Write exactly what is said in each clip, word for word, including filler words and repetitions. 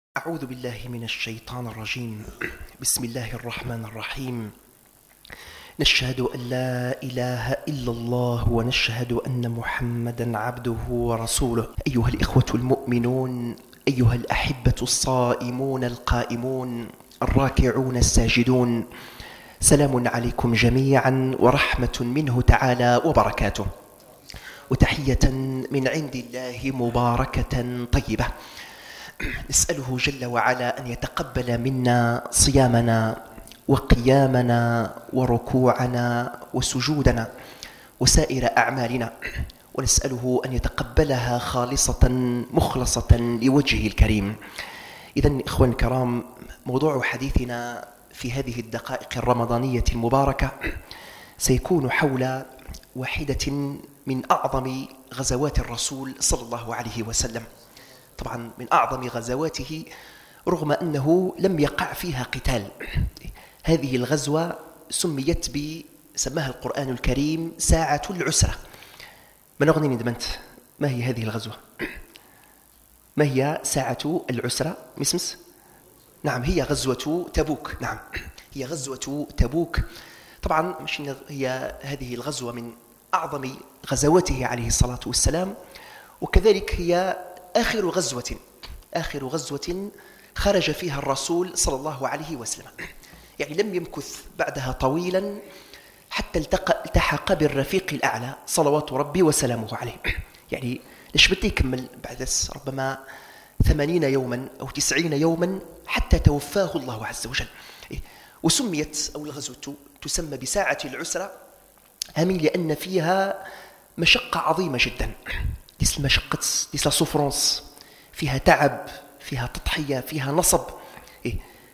أعوذ بالله من الشيطان الرجيم. بسم الله الرحمن الرحيم. نشهد أن لا إله إلا الله ونشهد أن محمدا عبده ورسوله. أيها الإخوة المؤمنون، أيها الأحبة الصائمون القائمون الراكعون الساجدون، سلام عليكم جميعا ورحمة منه تعالى وبركاته، وتحية من عند الله مباركة طيبة. نسأله جل وعلا أن يتقبل منا صيامنا وقيامنا وركوعنا وسجودنا وسائر أعمالنا، ونسأله أن يتقبلها خالصة مخلصة لوجهه الكريم. إذن إخوان الكرام، موضوع حديثنا في هذه الدقائق الرمضانية المباركة سيكون حول واحدة من أعظم غزوات الرسول صلى الله عليه وسلم، طبعا من أعظم غزواته رغم أنه لم يقع فيها قتال. هذه الغزوة سميت ب سماها القرآن الكريم ساعة العسرة. من أغني ندمنت ما هي هذه الغزوة؟ ما هي ساعة العسرة؟ مسمس؟ نعم، هي غزوة تبوك. نعم، هي غزوة تبوك. طبعا مش هي هذه الغزوة من أعظم غزواته عليه الصلاة والسلام، وكذلك هي آخر غزوة آخر غزوة خرج فيها الرسول صلى الله عليه وسلم، يعني لم يمكث بعدها طويلا حتى التقى التحق بالرفيق الأعلى صلوات ربي وسلامه عليه. يعني ليش بدي يكمل بعد ربما ثمانين يوما أو تسعين يوما حتى توفاه الله عز وجل. وسميت أو الغزوة تسمى بساعة العسرة همين لأن فيها مشقة عظيمة جدا. ديس المشقة، ديس السوفرونس، فيها تعب، فيها تضحية، فيها نصب. إيه؟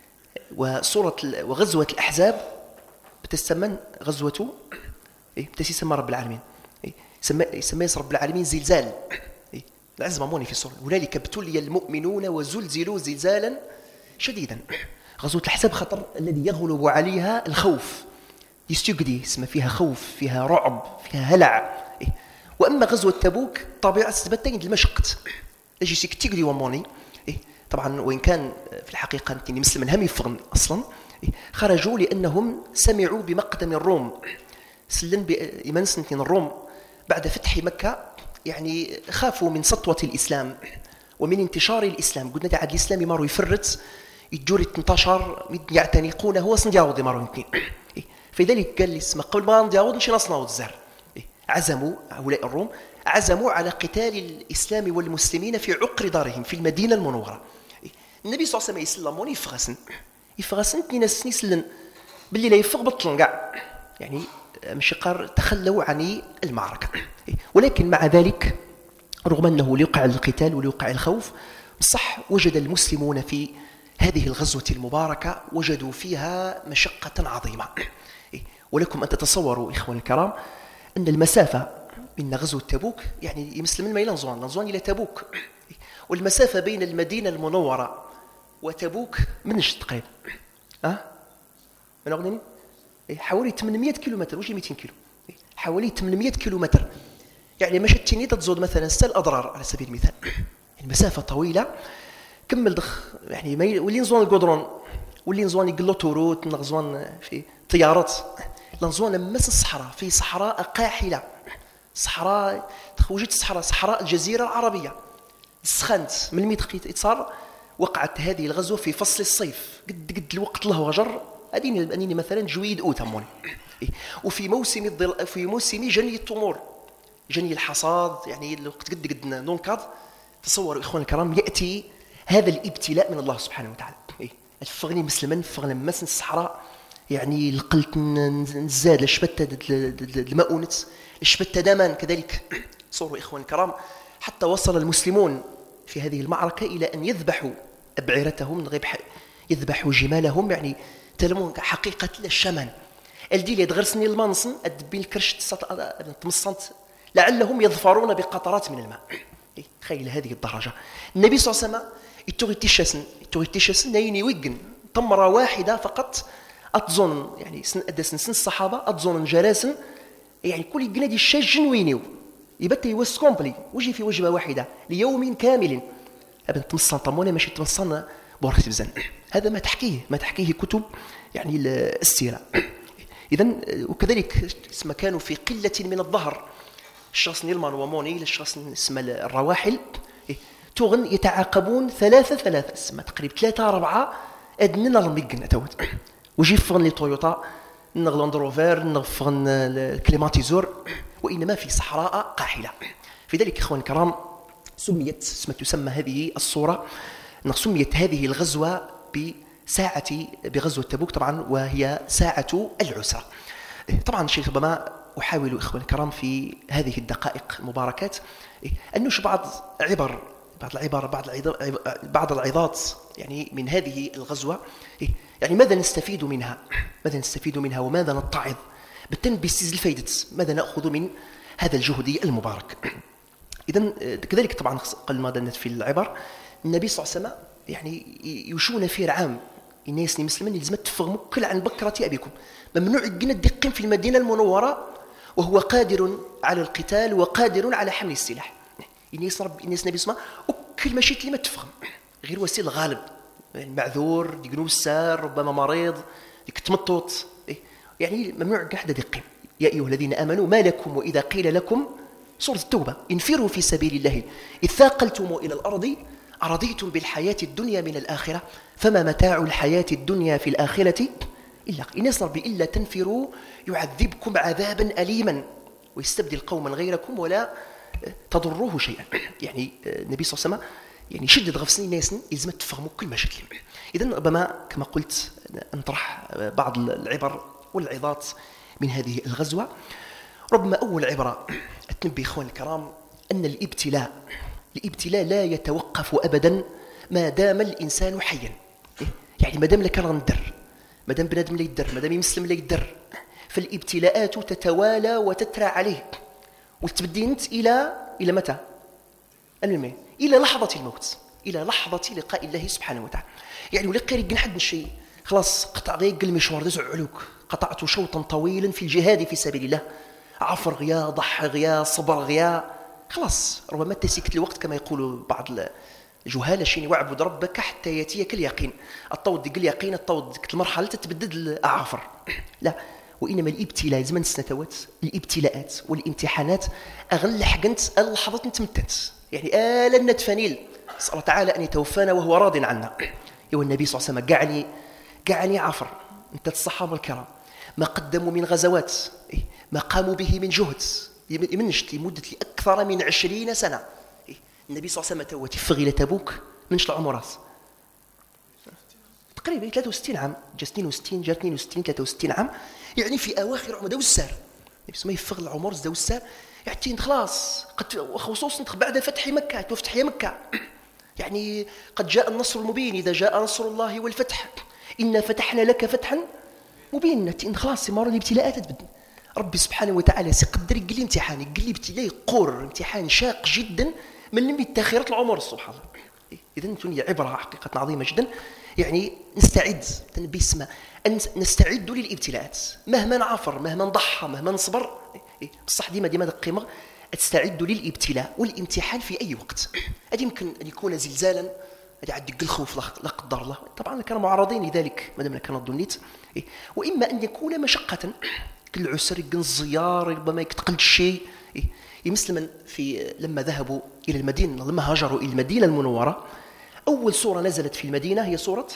وصورة وغزوة الأحزاب بتسمى غزوة إيه؟ بتسمى رب العالمين. إيه؟ يسمى رب العالمين زلزال. إيه؟ العز ماموني في الصورة، هنالك ابتلي المؤمنون وزلزلوا زلزالا شديدا. غزوة الأحزاب خطر الذي يغلب عليها الخوف، يستجدي اسمها فيها خوف، فيها رعب، فيها هلع. إيه؟ وأما غزوة تبوك طبيعة سبتين المشقت اجي سيكتيغلي وموني. إيه؟ طبعا وإن كان في الحقيقة أنتني مسلم هم يفغن أصلا. إيه؟ خرجوا لأنهم سمعوا بمقدم الروم. سلن بإيمان سنتين الروم بعد فتح مكة يعني خافوا من سطوة الإسلام ومن انتشار الإسلام. قلنا دي عاد الإسلام مارو يفرت يجوري انتشر يعتنقونه هو صندياود مارو يمكن. إيه؟ فلذلك قال لي اسمه قبل ما ندياود نشي نصنعوا الزهر. عزموا هؤلاء الروم عزموا على قتال الإسلام والمسلمين في عقر دارهم في المدينة المنورة. النبي صلى الله عليه وسلم يسلمون يفغسن يفغسن ناس يسلن باللي لا يفغ بطلن قاع، يعني مش قار تخلوا عن المعركة. ولكن مع ذلك رغم أنه ليقع القتال وليقع الخوف، صح وجد المسلمون في هذه الغزوة المباركة وجدوا فيها مشقة عظيمة. ولكم أن تتصوروا إخوان الكرام أن المسافة من غزوة تبوك يعني يمسلم ما إلى نزوان نزوان إلى تبوك، والمسافة بين المدينة المنورة وتبوك منش تقريبا أه؟ من أغنيني؟ حوالي ثمانمائة كيلومتر، وش مئتين كيلو، حوالي ثمانمائة كيلومتر. يعني مشت تني تتزود مثلا ستة الأضرار على سبيل المثال. المسافة طويلة. كمل دخ يعني ما واللي نزوان القدرون واللي نزوان يقلو توروت نغزوان في طيارات لنزوان لمس الصحراء، في صحراء قاحلة، صحراء وجدت صحراء صحراء الجزيرة العربية. سخنت من الميت صار. وقعت هذه الغزوة في فصل الصيف، قد قد الوقت له غجر أديني أنيني مثلا جويد أوت هموني. وفي موسم الضل في موسم جني التمور، جني الحصاد، يعني الوقت قد قد ننقض. تصوروا إخوان الكرام يأتي هذا الابتلاء من الله سبحانه وتعالى. الفغني مسلما فغن مسن الصحراء يعني القلت نزاد لشبتة المؤونة لشبتة دامان كذلك. صوروا إخوان الكرام حتى وصل المسلمون في هذه المعركة إلى أن يذبحوا أبعرتهم، يذبحوا جمالهم، يعني تلمون حقيقة الشمان الديل يدغرسني المنصن أدبين الكرش تمصنت لعلهم يظفرون بقطرات من الماء. تخيل هذه الدرجة. النبي صلى الله عليه وسلم يتوغي تيشاسن يتوغي تيشاسن نايني ويقن تمرة واحدة فقط أتظن يعني سن أدسن سن الصحابة أتظن جراسن يعني كل جنادي الشاج جنوينيو يبت يوس كومبلي وجي في وجبة واحدة ليوم كامل. أبن تمصن طمونة ماشي تمصن بوركت بزاف. هذا ما تحكيه ما تحكيه كتب يعني السيرة. إذن وكذلك ما كانوا في قلة من الظهر، الشخص نيلمان وموني الشخص اسمه الرواحل تغن يتعاقبون ثلاثة ثلاثة اسمه تقريبا ثلاثة أربعة أدنى الميجن توت وجيب فغن لي تويوتا نغلاند روفر نغفغن الكليماتيزور، وإنما في صحراء قاحلة. في ذلك إخوان الكرام سميت اسمها تسمى هذه الصورة سميت هذه الغزوة بساعة بغزوة تبوك طبعا، وهي ساعة العسرة. طبعا شيخ ربما أحاول إخوان الكرام في هذه الدقائق المباركات أن نشر بعض عبر بعض العبر بعض بعض العظات يعني من هذه الغزوة، يعني ماذا نستفيد منها ماذا نستفيد منها وماذا نتعظ بالتنبيس الفائدة، ماذا نأخذ من هذا الجهد المبارك. إذن كذلك طبعا قبل ما دلت في العبر النبي صلى الله عليه وسلم يعني يشون في عام الناس المسلمين لازم تفهموا كل عن بكرة أبيكم، ممنوع يقنا الدقين في المدينة المنورة وهو قادر على القتال وقادر على حمل السلاح. الناس رب الناس النبي صلى الله عليه وسلم وكل ماشي اللي ما تفهم غير وسيل الغالب المعذور ديك السار ربما مريض ديك التمطط يعني ممنوع كاع حدا دقين. يا أيها الذين آمنوا ما لكم وإذا قيل لكم سورة التوبة انفروا في سبيل الله إذ ثاقلتم إلى الأرض أرضيتم بالحياة الدنيا من الآخرة فما متاع الحياة الدنيا في الآخرة إلا الناس ربي إلا تنفروا يعذبكم عذابا أليما ويستبدل قوما غيركم ولا تضروه شيئا. يعني النبي صلى الله عليه وسلم يعني شدد غفصني الناس لازم تفهموا كل مشاكل. إذن ربما كما قلت نطرح بعض العبر والعظات من هذه الغزوة. ربما أول عبرة أتنبي إخوان الكرام أن الابتلاء الابتلاء لا يتوقف أبدا ما دام الإنسان حيا. يعني ما دام لك ندر ما دام بنادم لا يدر ما دام يمسلم لا يدر فالابتلاءات تتوالى وتترى عليه وتبدينت إلى إلى متى؟ المهم إلى لحظة الموت إلى لحظة لقاء الله سبحانه وتعالى. يعني ولا قير يقن حد الشيء خلاص قطع غير المشوار داز علوك قطعت شوطا طويلا في الجهاد في سبيل الله عفر غيا ضحى غيا صبر غيا خلاص ربما تسكت الوقت كما يقول بعض الجهال شيني واعبد ربك حتى ياتيك اليقين. الطود ديك اليقين الطود ديك المرحله تتبدد الاعافر لا وانما الابتلاء زمن السنوات الابتلاءات والامتحانات اغل حقنت اللحظه تمتت يعني آل النتفانيل نسأل الله تعالى أن يتوفانا وهو راض عنا. يا النبي صلى الله عليه وسلم قعني قعني عفر أنت الصحابة الكرام ما قدموا من غزوات ما قاموا به من جهد يمنشت لمدة أكثر من عشرين سنة. النبي صلى الله عليه وسلم توتي فغيلة تبوك منش العمرات تقريبا ثلاثة وستين عام جا اثنين وستين جا اثنين وستين ثلاثة وستين عام يعني في أواخر عمر داو السار يسمى يفغ العمر داو السار يعني خلاص قد خصوصا بعد فتح مكة تفتح مكة يعني قد جاء النصر المبين إذا جاء نصر الله والفتح إنا فتحنا لك فتحا مبينا إن خلاص مرة الابتلاءات تبدل ربي سبحانه وتعالى سيقدر يقول لي امتحان يقول لي ابتلاء قور امتحان شاق جدا من متاخرة العمر سبحان الله. إذن توني عبرة حقيقة عظيمة جدا يعني نستعد تنبي اسمه أن نستعد للابتلاءات مهما نعفر مهما نضحى مهما نصبر بصح ديما ديما القيمة تستعد للابتلاء والامتحان في أي وقت. هذا يمكن أن يكون زلزالا هذا عندك الخوف لا قدر الله طبعا كانوا معرضين لذلك مادام كانوا ظنيت وإما أن يكون مشقة كالعسر يكون الزيار ربما يتقل الشيء مسلما في لما ذهبوا إلى المدينة لما هاجروا إلى المدينة المنورة أول سورة نزلت في المدينة هي سورة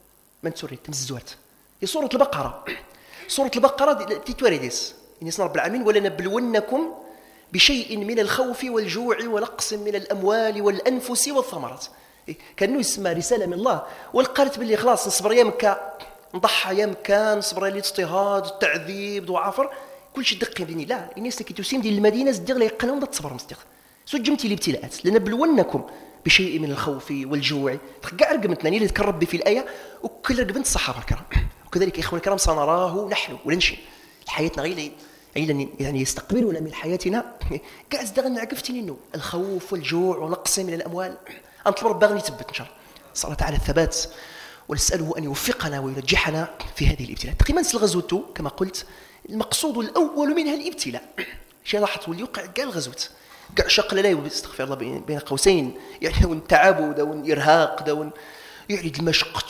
من سورة تمززوات هي سورة البقرة. سورة البقرة تتوردس إن رب العالمين ولنبلونكم بشيء من الخوف والجوع ونقص من الأموال والأنفس والثمرات كأنه يسمى رسالة من الله والقالت باللي خلاص نصبر يا مكة نضحى يا مكة نصبر لي الاضطهاد التعذيب ضعفر كل شيء دقي بني لا الناس كي تسيم ديال المدينة صدق لا يقنون تصبر مصدق سجمتي الابتلاءات لنبلونكم بشيء من الخوف والجوع كاع رقمتنا اللي ذكر ربي في الآية وكل رقمت الصحابة الكرام وكذلك إخوان الكرام سنراه نحن ولنشي حياتنا غير يعني يعني يستقبلون من حياتنا كاع زدغنا عقفتي انه الخوف والجوع ونقص من الاموال انطلب ربي غني يثبت ان شاء الله نسال الله تعالى الثبات ونساله ان يوفقنا وينجحنا في هذه الابتلاء. تقريبا الغزوه كما قلت المقصود الاول منها الابتلاء شي لاحظت واللي يوقع كاع الغزوات كاع شق لا استغفر الله بين قوسين يعني داون تعب داون ارهاق داون يعني دمشق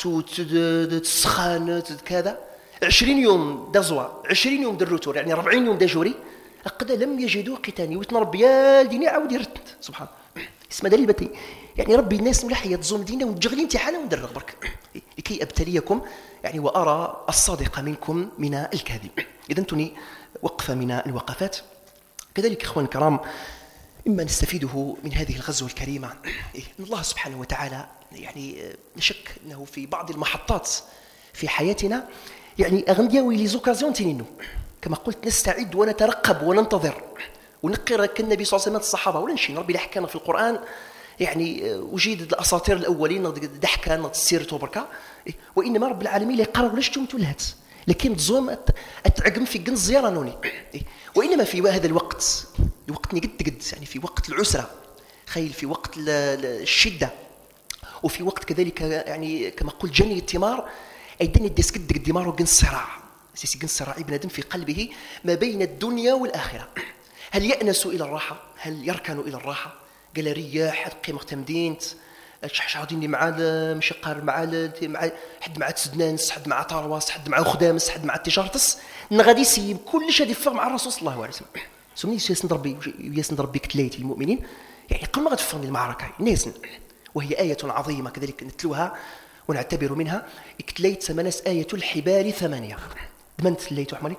تسخان كذا عشرين يوم دزوا عشرين يوم دروتور يعني أربعين يوم دجوري أقدا لم يجدوا قتاني ويتنا ربي يا الدنيا عاود يرد سبحان اسم دليل بتي يعني ربي الناس مليح يتزوم دينا ونجغلي امتحانا وندرغ برك لكي أبتليكم يعني وأرى الصادق منكم من الكاذب. إذا تني وقفة من الوقفات. كذلك إخوان الكرام مما نستفيده من هذه الغزوة الكريمة أن الله سبحانه وتعالى يعني نشك أنه في بعض المحطات في حياتنا يعني أغندياوي لي زوكازيون تنينو كما قلت نستعد ونترقب وننتظر ونقر كالنبي صلى الله عليه وسلم الصحابة ولا نشي ربي حكانا في القرآن يعني وجيد الأساطير الأولين ضحكا نتسير بركة وإنما رب العالمين لا يقرأ ولا شتم تلهت لكن تزوم أتعقم في جن زيارة نوني وإنما في هذا الوقت الوقت قد قد يعني في وقت العسرة خيل في وقت الشدة وفي وقت كذلك يعني كما قلت جني الثمار أيضا يدس قد قد دمار وجن صراع سيسي جن صراع ابن آدم في قلبه ما بين الدنيا والآخرة. هل يأنس إلى الراحة؟ هل يركن إلى الراحة؟ قال رياح حد قيمة تمدينت شحشعوديني مع مشقار مع مع حد مع تسدنانس حد مع طارواس حد مع خدامس حد مع التجارتس نغادي يسيب كل شيء يفر مع الرسول صلى الله عليه وسلم. سمي ياسن ربي ياسن ربي كتليتي المؤمنين يعني قبل ما غتفهم المعركة ناسن وهي آية عظيمة كذلك نتلوها ونعتبر منها كتليت ثمنس آية الحبال ثمانية دمنت تليتو حمالك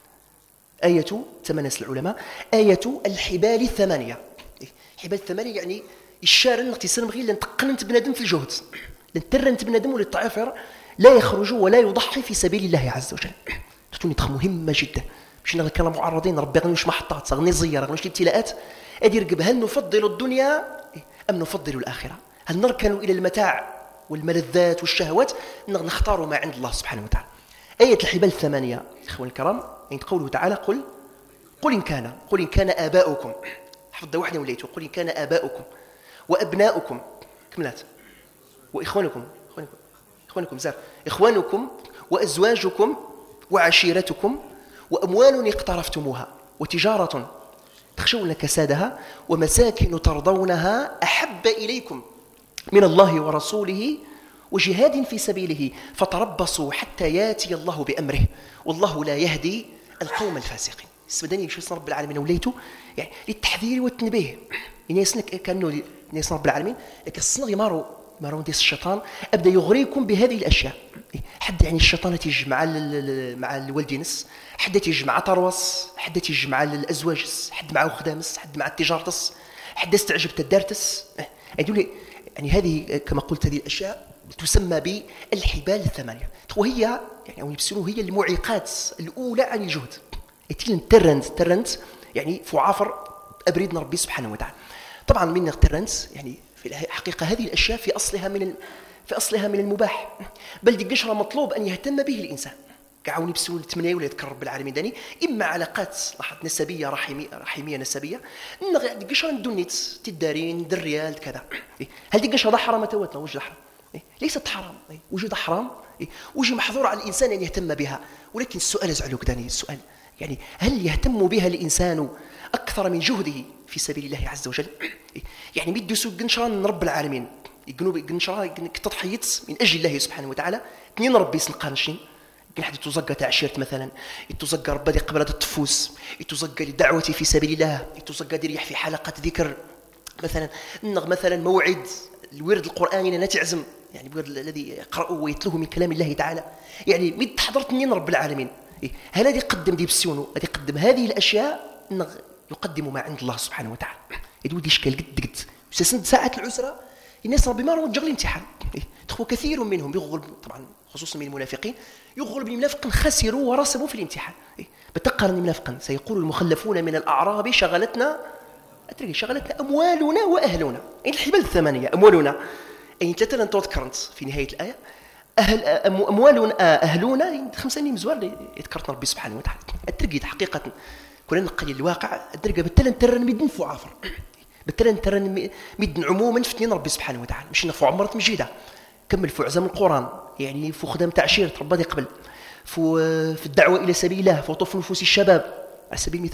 آية ثمنس العلماء آية الحبال الثمانية. حبال الثمانية يعني الشارع نغتي سنبغي لنتقننت بنادم في الجهد لنترنت بنادم وللطعافر لا يخرج ولا يضحي في سبيل الله عز وجل. تكون تخ مهمة جدا باش نغا معرضين ربي غنوش محطات غني زيار غنوش الابتلاءات ادير رقب هل نفضل الدنيا ام نفضل الاخره؟ هل نركن الى المتاع والملذات والشهوات نختار ما عند الله سبحانه وتعالى. آية الحبال الثمانية إخواني الكرام عند قوله تعالى قل قل إن كان قل إن كان آباؤكم حفظ واحدة وليته قل إن كان آباؤكم وأبناؤكم كملات وإخوانكم إخوانكم إخوانكم زار إخوانكم وأزواجكم وعشيرتكم وأموال اقترفتموها وتجارة تخشون كسادها ومساكن ترضونها أحب إليكم من الله ورسوله وجهاد في سبيله فتربصوا حتى ياتي الله بأمره والله لا يهدي القوم الفاسقين. السوداني شو رب العالمين وليته يعني للتحذير والتنبيه الناس كانوا الناس رب العالمين لكن الصنغ مارو مارو ديس الشيطان ابدا يغريكم بهذه الاشياء. حد يعني الشيطان تيجي مع مع الوالدينس حد تيجي مع طروس حد تيجي مع الازواجس حد مع خدامس حد مع التجارتس حد استعجب تدارتس يقول يعني هذه كما قلت هذه الاشياء تسمى بالحبال الثمانيه وهي يعني او يفسروا هي المعيقات الاولى عن الجهد يتلن ترنت ترنت يعني فعافر ابريدنا ربي سبحانه وتعالى. طبعا من ترنت يعني في الحقيقه هذه الاشياء في اصلها من في اصلها من المباح بل دي قشره مطلوب ان يهتم به الانسان كعوني بسول الثمانيه ولا يذكر رب العالمين داني اما علاقات لاحظت نسبيه رحميه رحميه نسبيه دي قشره ندونيت تدارين دريال كذا هل دي قشره حرام توتنا وجه حرام ليست حرام وجود حرام وجه محظور على الانسان ان يهتم بها ولكن السؤال ازعلك داني السؤال يعني هل يهتم بها الانسان اكثر من جهده في سبيل الله عز وجل؟ يعني ميدسو قنشران رب العالمين يقنوا قنشران تضحيت من اجل الله سبحانه وتعالى اثنين ربي سنقانشين كاين حد يتزقى تاع عشيرت مثلا يتزقى ربي قبل التفوس يتزقى لدعوتي في سبيل الله يتزقى يريح في حلقه ذكر مثلا نغ مثلا موعد الورد القراني لا تعزم يعني الذي يقرأه ويتلوه من كلام الله تعالى يعني مد حضرت منين رب العالمين هل هذه يقدم دي بسيونو هذه يقدم هذه الاشياء يقدم ما عند الله سبحانه وتعالى يدود يشكل قد قد سند ساعه العسره الناس ربي ما راهو تجغل الامتحان تخو كثير منهم يغلب طبعا خصوصا من المنافقين يغلب المنافقين خسروا ورسبوا في الامتحان بتقرن المنافقين سيقول المخلفون من الاعراب شغلتنا اتري شغلتنا اموالنا واهلنا يعني الحبال الثمانيه اموالنا اي انت لن تذكرت في نهايه الايه اهل اموالنا اهلنا خمسه مزوار يذكرنا ربي سبحانه وتعالى الترقيد حقيقه كنا نقل الواقع الدرجه بالتلن ترن مدن فعافر بالتلن ترن مدن عموما في اثنين ربي سبحانه وتعالى مش نفع عمرت مجيده كمل في عزم القران يعني في خدام تعشيره ربي قبل في في الدعوه الى سبيل الله في طف نفوس الشباب على سبيل المثال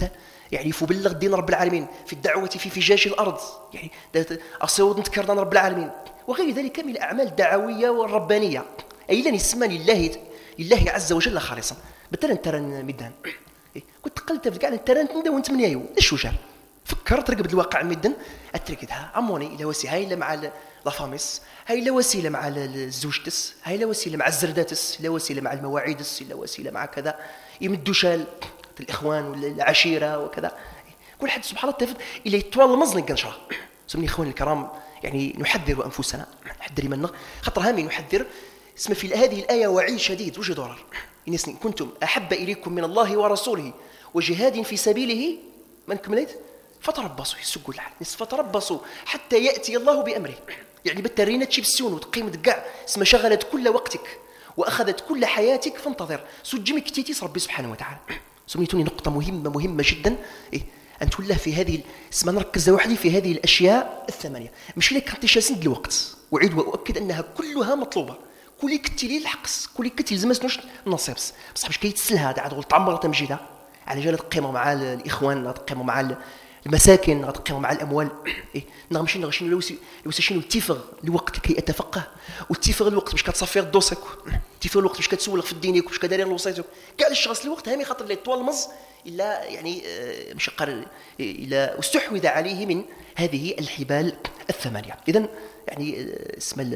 يعني فبلغ دين رب العالمين في الدعوة في فجاج الأرض، يعني أصوت نتكر دان رب العالمين وغير ذلك من الأعمال الدعوية والربانية، أي لن يسمى لله لله عز وجل خالصا. مثلا ترى ميدان كنت قلت في كاع ترى نتندا وانت من يايو اش وجا فكرت رقب الواقع ميدان اتركتها عموني الى وسي هاي لا مع لا فاميس، هاي لا وسيله مع الزوجتس، هاي لا وسيله مع الزرداتس، لا وسيله مع المواعيدس، لا وسيله مع كذا يمدوا شال الاخوان ولا العشيره وكذا. كل حد سبحان الله تفد الى طوال المزنق قنشره. سمني اخواني الكرام، يعني نحذر انفسنا، نحذر من خطر هامي نحذر. اسم في هذه الايه وعيد شديد وجه ضرر. إن كنتم احب اليكم من الله ورسوله وجهاد في سبيله من كملت فتربصوا يسقوا الحال فتربصوا حتى ياتي الله بامره. يعني بالترينه تشي بالسون وتقيم دكاع اسم شغلت كل وقتك واخذت كل حياتك فانتظر سجمي كتيتيس ربي سبحانه وتعالى. سميتوني نقطه مهمه مهمه جدا، إيه؟ ان تولى في هذه اسم نركز وحدي في هذه الاشياء الثمانيه. مش لك انت شاسند الوقت، اعيد واؤكد انها كلها مطلوبه. كل كتي لي الحقس كل كتي لزمسنوش النصيبس بصح باش كيتسلها هذا عاد تعمر تمجيده على جال تقيموا مع الاخوان، تقيموا مع المساكن، تقيموا مع الاموال. إيه؟ نغمشي نغشي لوسي لوسي شنو التفغ الوقت كي اتفقه، والتفغ الوقت باش كتصفي دوسك، التفغ الوقت باش كتسولف في دينك واش كداير لوصيتك كاع الشغل الوقت هامي خاطر لي طوال المز الا يعني مش قال الا استحوذ عليه من هذه الحبال الثمانيه. اذا يعني اسم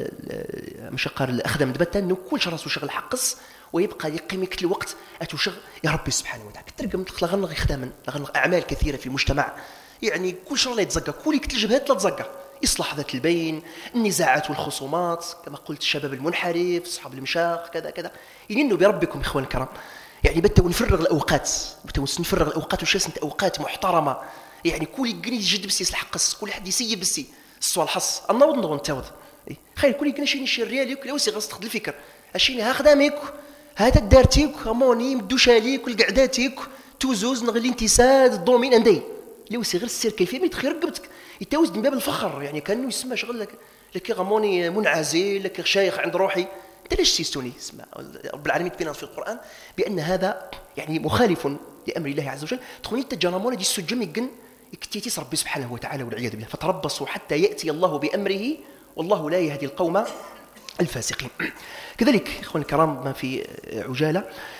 مش قال الاخدم دبتا انه كل راسو شغل حقص ويبقى يقيمك الوقت اتوشغ يا ربي سبحانه وتعالى. كترقم لغنغ خدما لغنغ اعمال كثيره في المجتمع، يعني كل شر لا يتزكى كل كتل جبهات لا تزكى، اصلاح ذات البين، النزاعات والخصومات كما قلت، الشباب المنحرف، اصحاب المشاق كذا كذا. يننوا بربكم اخوان الكرام، يعني بتو نفرغ الاوقات، بتو نفرغ الاوقات وشاسنت اوقات محترمه، يعني كل يقني يجد بسي الحقص، كل حد يسيب بسي الصوال حص النوض نضغط نتاوض. خير كل يقني شي نشي ريالك لو سي غاص تاخذ الفكر اشيني ها خدامك هذا دارتيك اموني مدوشاليك والقعداتك توزوز نغلي انتساد الدومين عندي لو سي غير السير كيفيه ما يتخير رقبتك يتوز من باب الفخر، يعني كانه يسمى شغل لك لك غموني منعزل لك شيخ عند روحي. انت ليش سيستوني اسمع رب العالمين تبين في القران بان هذا يعني مخالف لامر الله عز وجل. تخوني تجانمون دي السجم يقن يكتيتيس ربي سبحانه وتعالى والعياذ بالله. فتربصوا حتى ياتي الله بامره والله لا يهدي القوم الفاسقين. كذلك اخواني الكرام ما في عجاله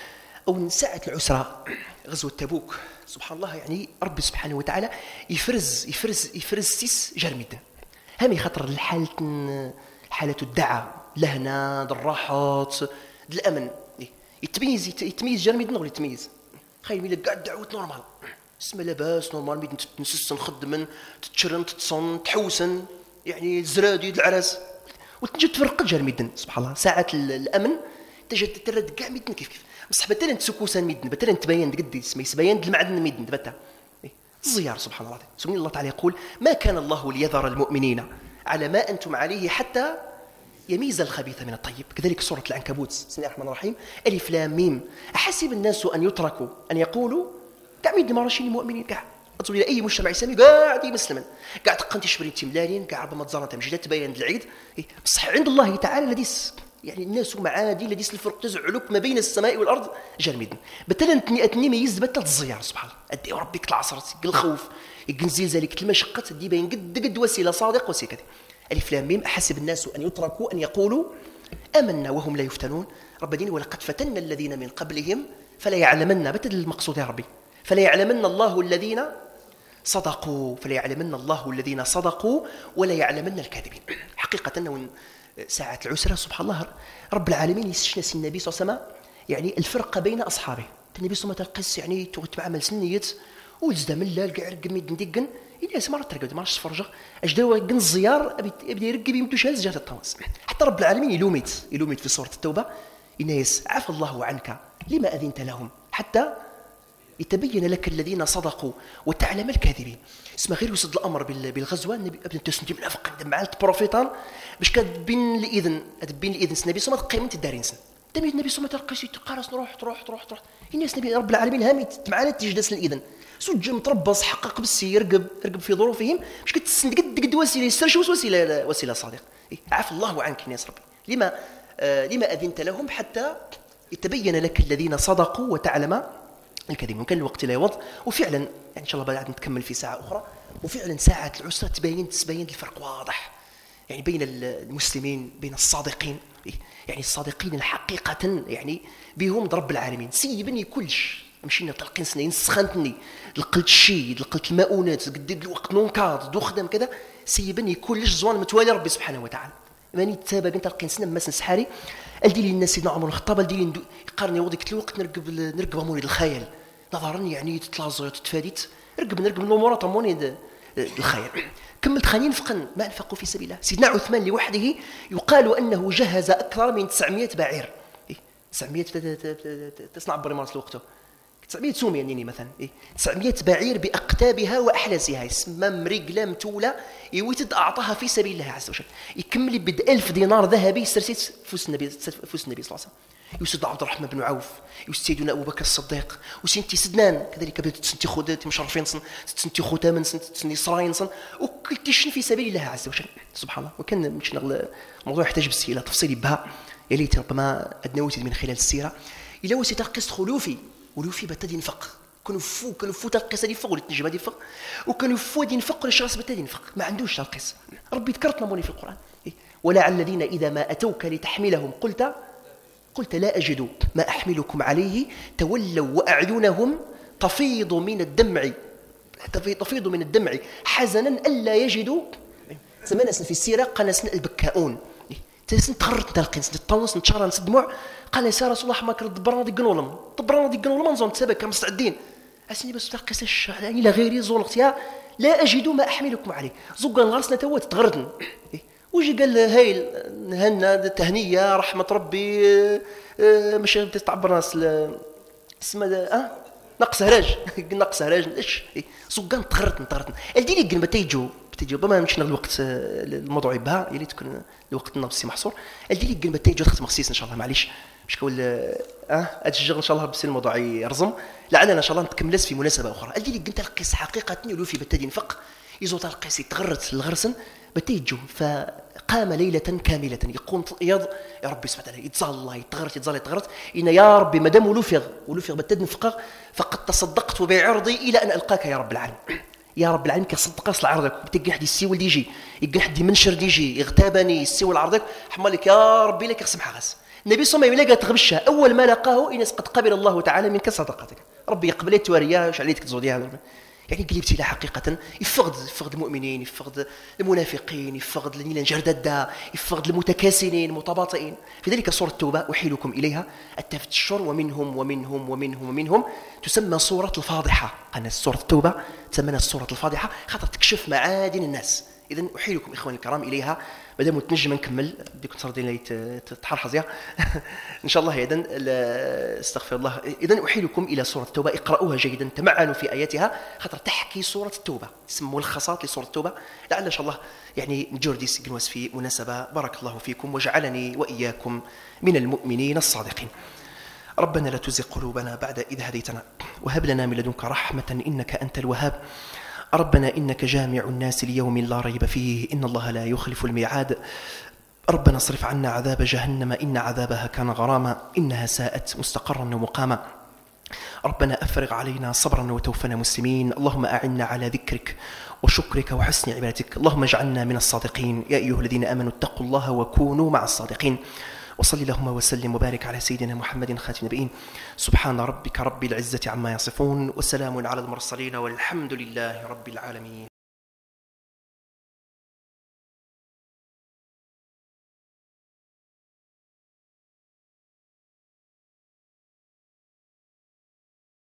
او ساعه العسره غزوه تبوك سبحان الله، يعني ربي سبحانه وتعالى يفرز يفرز يفرز سيس جرميدا هامي خاطر الحاله حاله الدعاء لهنا الراحات الامن يتميز يتميز جرميد نغلي يتميز خايل ميلا كاع دعوه نورمال اسمه لاباس نورمال ميد تنسس نخدمن تتشرن تتصن تحوسن يعني الزرادي العرس وتنجد تفرق جرميدن سبحان الله. ساعه الامن تجد ترد كاع ميدن كيف كيف بصح بتلا تسكوسان ميدن بتلا تبين قد اسمه يبين المعدن ميدن بتا الزيار سبحان الله. سبحان الله تعالى يقول ما كان الله ليذر المؤمنين على ما انتم عليه حتى يميز الخبيث من الطيب. كذلك سورة العنكبوت بسم الله الرحمن الرحيم ألف لام ميم أحسب الناس أن يتركوا أن يقولوا كاع ميد مارشين المؤمنين كاع تقول إلى أي مجتمع إسلامي قاعد يمسلمن كاع تقنتي شبرين تملالين كاع ربما تزارنا تمجيدات تبين العيد بصح عند الله تعالى لديس يعني الناس معادي لديس الفرق تزعلك ما بين السماء والأرض جرميدن بتلا أتني ميز بتلا الزيار سبحان الله أدي ربك العصر الخوف ينزل ذلك المشقة دي بين قد قد وسيلة صادق وسيلة كذا. ألف لام ميم أحسب الناس أن يتركوا أن يقولوا آمنا وهم لا يفتنون. رب دين ولقد فتنا الذين من قبلهم فلا يعلمن بتد المقصود يا ربي فلا يعلمن الله الذين صدقوا فلا يعلمن الله الذين صدقوا ولا يعلمن الكاذبين. حقيقة أنه ساعة العسرة سبحان الله رب العالمين يستشنس النبي صلى الله عليه وسلم يعني الفرق بين أصحابه. النبي صلى الله عليه وسلم تلقس يعني تبعمل سنية وزد من لا القعر قميد ندقن إلى اسمع ترقد ما عرفش تفرجه أجدوا جن الزيار أبي يرقب يمدوش هذا جهة الطمس. حتى رب العالمين يلوميت يلوميت في سورة التوبة الناس عفى الله عنك لما أذنت لهم حتى يتبين لك الذين صدقوا وتعلم الكاذبين. اسمع غير وصد الأمر بالغزوة النبي ابن تسنتي منافق معلت بروفيتان باش كتبين الإذن تبين الإذن النبي صلى الله عليه وسلم الدارين سن تميت النبي صلى الله عليه وسلم تقارس نروح تروح تروح تروح الناس نبي رب العالمين هاميت معلت تجلس الإذن سجل متربص حقق بالسي يرقب يرقب في ظروفهم باش كتسند قد قد وسيله يسترش وسيله وسيله صديق إيه؟ عفى الله عنك الناس ربي لما آه لما اذنت لهم حتى يتبين لك الذين صدقوا وتعلم الكاذبين. وكان الوقت لا يوض، وفعلا يعني إن شاء الله بعد نتكمل في ساعة أخرى، وفعلا ساعة العسرة تبين تبين الفرق واضح يعني بين المسلمين، بين الصادقين، يعني الصادقين الحقيقة يعني بهم رب العالمين سيبني كلش، مشينا طلقين سنين سخنتني، لقلت الشيء، لقلت المؤونات، قديت الوقت نونكاد دو خدم كذا، سيبني كلش زوان متوالي ربي سبحانه وتعالى. ماني تابع بين طلقين سنين ما سنسحاري الدي لي الناس سيدنا عمر الخطاب الدي لي يقارني وضيك الوقت نرقب نرقب اموني الخيال نظرا يعني تتلازط تفاديت رقب نرقب الامورات اموني الخيال. كملت خانين فقن ما انفقوا في سبيل الله. سيدنا عثمان لوحده يقال انه جهز اكثر من تسعمائة بعير، تسعمائة تصنع بريمارس وقته تسعمائة سومي يعني مثلا إيه؟ تسعمائة بعير باقتابها واحلاسها، يسمى مريقله متوله يوتد اعطاها في سبيل الله عز وجل. يكمل بد ألف دينار ذهبي سرسيت فوس النبي فوس النبي صلى الله عليه وسلم. يسد عبد الرحمن بن عوف، يسد سيدنا ابو بكر الصديق، وسنتي سدنان كذلك بدات تسنتي خدات مشرفين صن تسنتي ختاما تسنتي صراين صن وكلتيشن في سبيل الله عز وجل. سبحان الله. وكان مش نغل الموضوع يحتاج بس الى تفصيل بها يا ليت ربما ادنوت من خلال السيره الى وسيت قصه خلوفي ولوفي بتدي ينفق كانوا فو كانوا فو تلقيس هذه فوق التنجم هذه فوق وكانوا فو هذه ينفق ولا شخص بتدي ينفق ما عندوش تلقيس. ربي ذكرتنا موني في القران إيه؟ ولا الذين اذا ما اتوك لتحملهم قلت قلت لا اجد ما احملكم عليه تولوا واعينهم تفيض من الدمع تفيض من الدمع حزنا الا يجدوا. زمان في السيره قال البكاؤون تسن تخرت تلقين تطونس نتشارى نسدموع قال يا رسول الله حماك دبرنا ديك قنولم دبرنا ديك قنولم نزون تسابك مستعدين اسني بس تلقيس الشعر يعني لا غيري زولتيا لا اجد ما احملكم عليه زوق غرسنا توات تغردن وجي قال هاي نهنا تهنيه رحمه ربي مش تعبر ناس اسمه اه نقص هراج نقص هراج ايش زوقان تغردن تغردن الديلي قال متى يجوا تيجي ربما مشينا الوقت الموضوع يبها يلي تكون الوقت النفسي محصور الديلي قال متى يجوا تخت مخصيص ان شاء الله معليش باش كول اه اتشجع ان شاء الله بس الموضوع يرزم لعلنا ان شاء الله نتكملس في مناسبه اخرى. الديلي قلت القيس حقيقه يلو في بتدي ينفق يزوط القيس يتغرت الغرسن بتيجو فقام ليله كامله يقوم يض يا ربي سبحانه وتعالى يتظل يتغرت يتظل يتغرت ان يا ربي مادام ولوفغ ولوفغ بتدي نفق فقد تصدقت بعرضي الى ان القاك يا رب العالمين. يا رب العالمين كصدق اصل عرضك بتلقى حد يسيول ديجي يلقى حد منشر ديجي يغتابني يسيول عرضك حمالك يا ربي لك يقسم حغس. النبي صلى الله عليه وسلم لقى تغبشها اول ما لقاه انس قد قبل الله تعالى منك صدقتك ربي يقبل تواريا واش عليك تزوديها يعني قلبتي لا حقيقه يفقد يفقد المؤمنين يفقد المنافقين يفقد الجردده يفقد المتكاسلين المتباطئين. في ذلك سوره التوبه احيلكم اليها التفتشر ومنهم ومنهم ومنهم ومنهم تسمى سوره الفاضحه. انا سوره التوبه تسمى سوره الفاضحه خاطر تكشف معادن الناس. اذا احيلكم اخواني الكرام اليها مادام تنجم نكمل بديك تصردين تحرحز يا ان شاء الله. اذا استغفر الله. اذا احيلكم الى سوره التوبه اقرأوها جيدا تمعنوا في اياتها خاطر تحكي سوره التوبه اسم ملخصات لسوره التوبه لعل ان شاء الله يعني نجوردي سيكنواس في مناسبه. بارك الله فيكم وجعلني واياكم من المؤمنين الصادقين. ربنا لا تزغ قلوبنا بعد إذ هديتنا وهب لنا من لدنك رحمه انك انت الوهاب. ربنا إنك جامع الناس ليوم لا ريب فيه إن الله لا يخلف الميعاد. ربنا اصرف عنا عذاب جهنم إن عذابها كان غراما إنها ساءت مستقرا ومقاما. ربنا أفرغ علينا صبرا وتوفنا مسلمين. اللهم أعنا على ذكرك وشكرك وحسن عبادتك. اللهم اجعلنا من الصادقين. يا أيها الذين آمنوا اتقوا الله وكونوا مع الصادقين. وصلي اللهم وسلم وبارك على سيدنا محمد خاتم النبيين. سبحان ربك رب العزة عما يصفون وسلام على المرسلين والحمد لله رب العالمين.